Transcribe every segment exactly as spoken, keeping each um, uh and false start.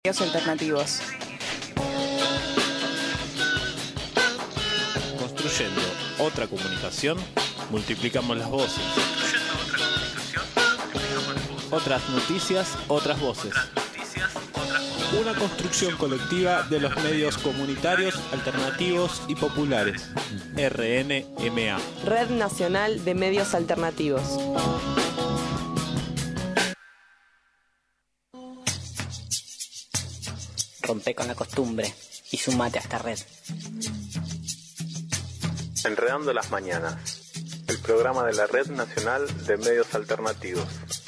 Medios alternativos. Construyendo otra comunicación, multiplicamos las voces. Construyendo otra comunicación, multiplicamos las voces. Otras noticias, otras voces. Otras noticias, otras voces. Una construcción colectiva de los medios comunitarios, alternativos y populares. R N M A. Red Nacional de Medios Alternativos. Rompe con la costumbre y sumate a esta red. Enredando las Mañanas, el programa de la Red Nacional de Medios Alternativos.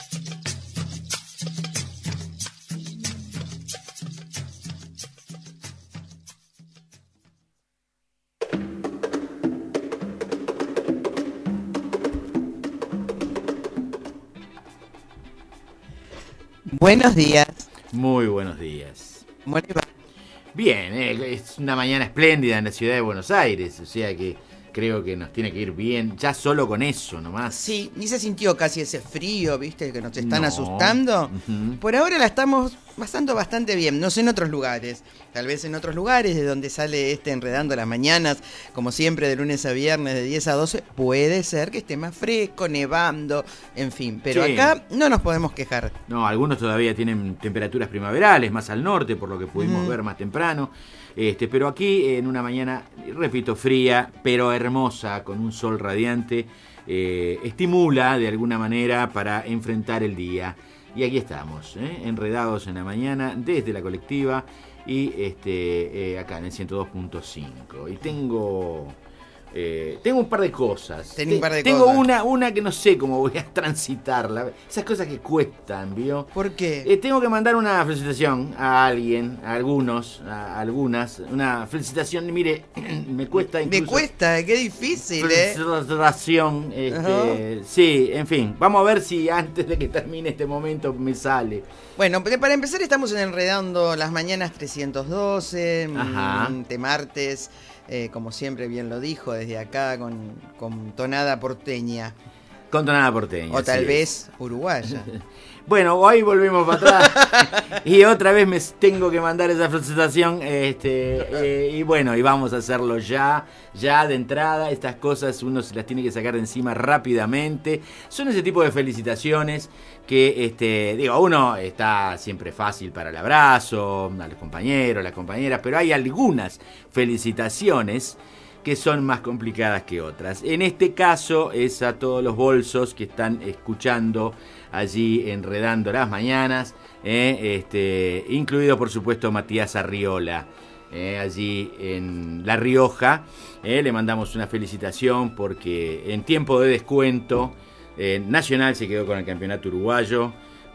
Buenos días. Muy buenos días. ¿Cómo le va? Bien, eh, es una mañana espléndida en la ciudad de Buenos Aires, o sea que creo que nos tiene que ir bien, ya solo con eso nomás. Sí, ni se sintió casi ese frío, ¿viste? Que nos están No. asustando. Ujú. Por ahora la estamos pasando bastante bien, no sé en otros lugares. Tal vez en otros lugares de donde sale este Enredando las Mañanas, como siempre de lunes a viernes de diez a doce, puede ser que esté más fresco, nevando, en fin. Pero Sí. acá no nos podemos quejar. No, algunos todavía tienen temperaturas primaverales, más al norte, por lo que pudimos Ujú. ver más temprano. Este, pero aquí en una mañana, repito, fría, pero hermosa, con un sol radiante, eh, estimula de alguna manera para enfrentar el día. Y aquí estamos, ¿eh? enredados en la mañana desde la colectiva y este, eh, acá en el ciento dos punto cinco. Y tengo... Eh, tengo un par de cosas. Tengo un par de tengo cosas. una, una que no sé cómo voy a transitarla. Esas cosas que cuestan, ¿vio? ¿Por qué? Eh, tengo que mandar una felicitación a alguien, a algunos, a algunas. Una felicitación, mire, me cuesta incluso. Me cuesta, qué difícil, ¿eh? Felicitación, este, sí, en fin. Vamos a ver si antes de que termine este momento me sale. Bueno, pero para empezar estamos en Enredando las Mañanas trescientos doce, Ajá. mm, de martes, eh, como siempre bien lo dijo, desde acá con, con tonada porteña, Con tonada porteña. o tal sí. vez uruguaya. Bueno, hoy volvimos para atrás y otra vez me tengo que mandar esa felicitación, este, eh, y bueno, y vamos a hacerlo ya, ya de entrada. Estas cosas uno se las tiene que sacar de encima rápidamente. Son ese tipo de felicitaciones que, este, digo, uno está siempre fácil para el abrazo, a los compañeros, las compañeras, pero hay algunas felicitaciones que son más complicadas que otras. En este caso es a todos los bolsos que están escuchando allí Enredando las Mañanas, eh, este, incluido por supuesto Matías Arriola, eh, allí en La Rioja. Eh, le mandamos una felicitación porque en tiempo de descuento eh, Nacional se quedó con el campeonato uruguayo,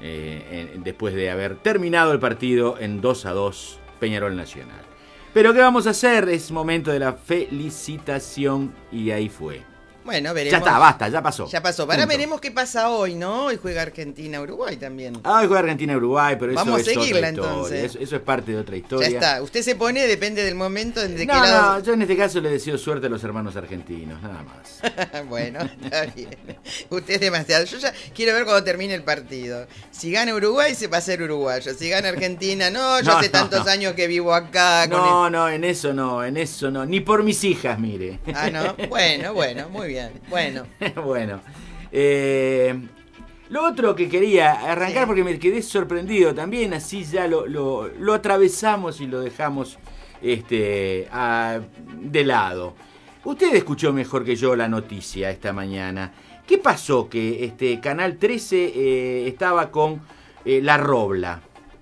eh, en, después de haber terminado el partido en dos a dos Peñarol Nacional. Pero ¿qué vamos a hacer? Es momento de la felicitación y ahí fue. Bueno, veremos. Ya está, basta, ya pasó. Ya pasó. Ahora Punto. veremos qué pasa hoy, ¿no? Hoy juega Argentina-Uruguay también. Ah, hoy juega Argentina-Uruguay, pero eso Vamos a es otra seguirla, historia. entonces. Eso, eso es parte de otra Ya historia. está. Usted se pone, depende del momento de qué No, lado. no, yo en este caso le deseo suerte a los hermanos argentinos, nada más. Bueno, está bien. Usted es demasiado. Yo ya quiero ver cuando termine el partido. Si gana Uruguay, se va a ser uruguayo. Si gana Argentina, no, yo No, hace no, tantos no. años que vivo acá. Con No, el- no, en eso no, en eso no. Ni por mis hijas, mire. Ah, no. Bueno, bueno, muy bien. Bueno. Bueno. Eh, lo otro que quería arrancar, Sí. porque me quedé sorprendido también, así ya lo, lo, lo atravesamos y lo dejamos este, a- de lado. Usted escuchó mejor que yo la noticia esta mañana. ¿Qué pasó? Que este Canal trece eh, estaba con eh, La Robla.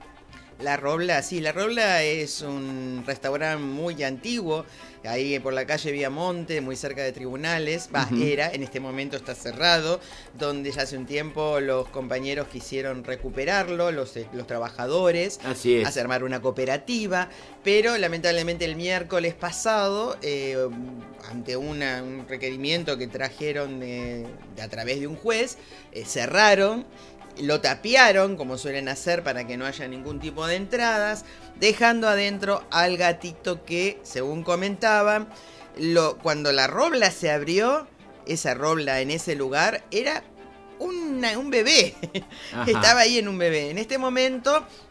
La Robla, sí, La Robla es un restaurante muy antiguo, ahí por la calle Viamonte, muy cerca de tribunales. Va, Ujú. era, en este momento está cerrado, donde ya hace un tiempo los compañeros quisieron recuperarlo, los, eh, los trabajadores, Así es. hacer armar una cooperativa, pero lamentablemente el miércoles pasado, eh, ante una- un requerimiento que trajeron de- de a través de un juez, eh, cerraron. Lo tapiaron, como suelen hacer, para que no haya ningún tipo de entradas, dejando adentro al gatito que, según comentaban, lo, cuando la Robla se abrió, esa Robla en ese lugar, era una- un bebé. Ajá. Estaba ahí en un bebé. En este momento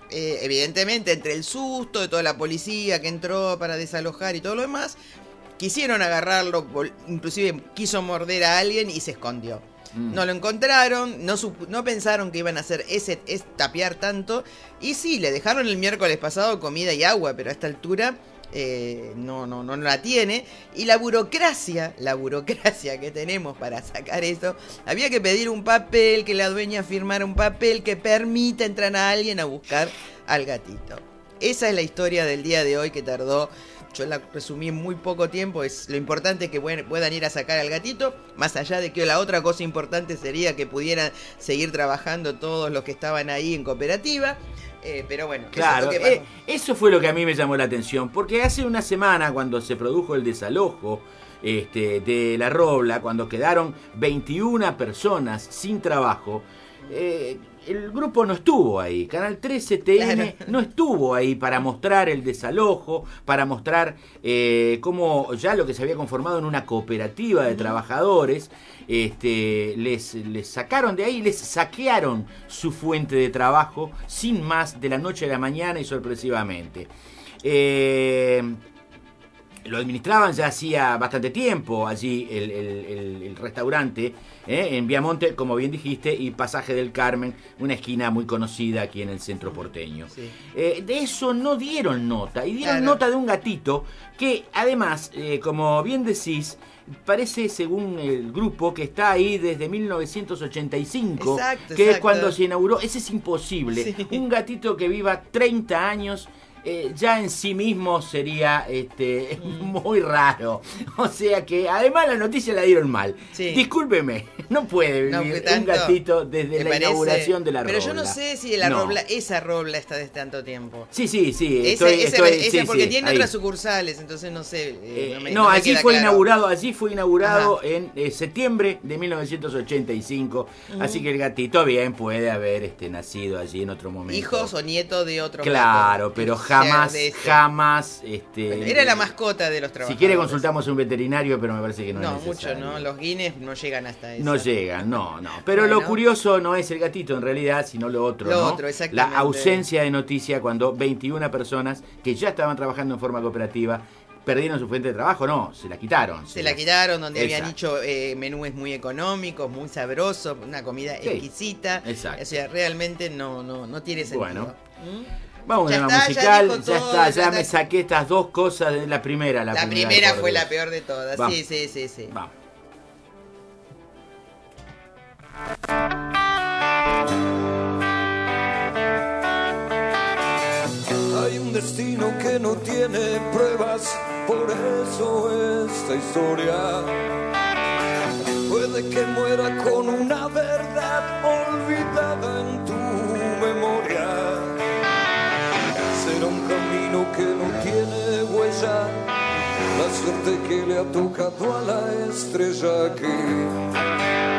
eh, evidentemente, entre el susto de toda la policía que entró para desalojar y todo lo demás, quisieron agarrarlo, inclusive quiso morder a alguien y se escondió. Mm. No lo encontraron, no, sup- no pensaron que iban a hacer ese es tapear tanto. Y sí, le dejaron el miércoles pasado comida y agua, pero a esta altura eh, no, no, no la tiene. Y la burocracia, la burocracia que tenemos para sacar eso, había que pedir un papel, que la dueña firmara un papel que permita entrar a alguien a buscar al gatito. Esa es la historia del día de hoy que tardó. Yo la resumí en muy poco tiempo. Es lo importante que puedan ir a sacar al gatito. Más allá de que la otra cosa importante sería que pudieran seguir trabajando todos los que estaban ahí en cooperativa. Eh, pero bueno, claro, eso, es eh, eso fue lo que a mí me llamó la atención. Porque hace una semana, cuando se produjo el desalojo este, de La Robla, cuando quedaron veintiuna personas sin trabajo, eh, el grupo no estuvo ahí. Canal trece T N claro. no estuvo ahí para mostrar el desalojo, para mostrar eh, cómo ya lo que se había conformado en una cooperativa de uh-huh. trabajadores, este, les, les sacaron de ahí, les saquearon su fuente de trabajo sin más, de la noche a la mañana y sorpresivamente. Eh... Lo administraban ya hacía bastante tiempo allí el, el, el, el restaurante ¿eh? en Viamonte, como bien dijiste, y Pasaje del Carmen, una esquina muy conocida aquí en el centro porteño. Sí. Eh, de eso no dieron nota, y dieron claro. nota de un gatito que además, eh, como bien decís, parece, según el grupo, que está ahí desde mil novecientos ochenta y cinco, exacto, que exacto. es cuando se inauguró. Ese es imposible. Sí. Un gatito que viva treinta años... Eh, ya en sí mismo sería este, mm. muy raro. O sea que además la noticia la dieron mal. Sí. Discúlpeme, no puede vivir no, tanto, un gatito desde la parece, inauguración de la Robla. Pero yo no sé si la no. Robla, esa Robla está desde tanto tiempo. Sí, sí, sí. Ese, estoy, ese, estoy, ese, sí, porque sí, tiene ahí. otras sucursales, entonces no sé. Eh, eh, no, me, no, no me allí fue claro. inaugurado, allí fue inaugurado Ajá. en eh, septiembre de mil novecientos ochenta y cinco. Uh-huh. Así que el gatito bien puede haber este, nacido allí en otro momento. Hijos o nietos de otro. Claro, gato, pero jamás, jamás. Este, bueno, era la mascota de los trabajadores. Si quiere consultamos a un veterinario, pero me parece que no, no es necesario. No, mucho, ¿no? Los Guinness no llegan hasta eso. No llegan, no, no. Pero bueno. lo curioso no es el gatito en realidad, sino lo otro, lo ¿no? otro, exactamente. La ausencia de noticia cuando veintiuna personas que ya estaban trabajando en forma cooperativa perdieron su fuente de trabajo, no, se la quitaron. Se, se la las... quitaron, donde Exacto. habían hecho eh, menúes muy económicos, muy sabrosos, una comida sí. exquisita. Exacto. O sea, realmente no, no, no tiene sentido. Bueno. ¿Mm? Vamos a una musical, ya, ya está, ya, ya me saqué estas dos cosas de la primera. La, la primera, primera fue la peor de todas, Vamos. sí, sí, sí, sí. Vamos. Hay un destino que no tiene pruebas, por eso esta historia puede que muera con una verdad olvidada en tu memoria. Será un camino que no tiene huella, la suerte que le ha tocado a la estrella que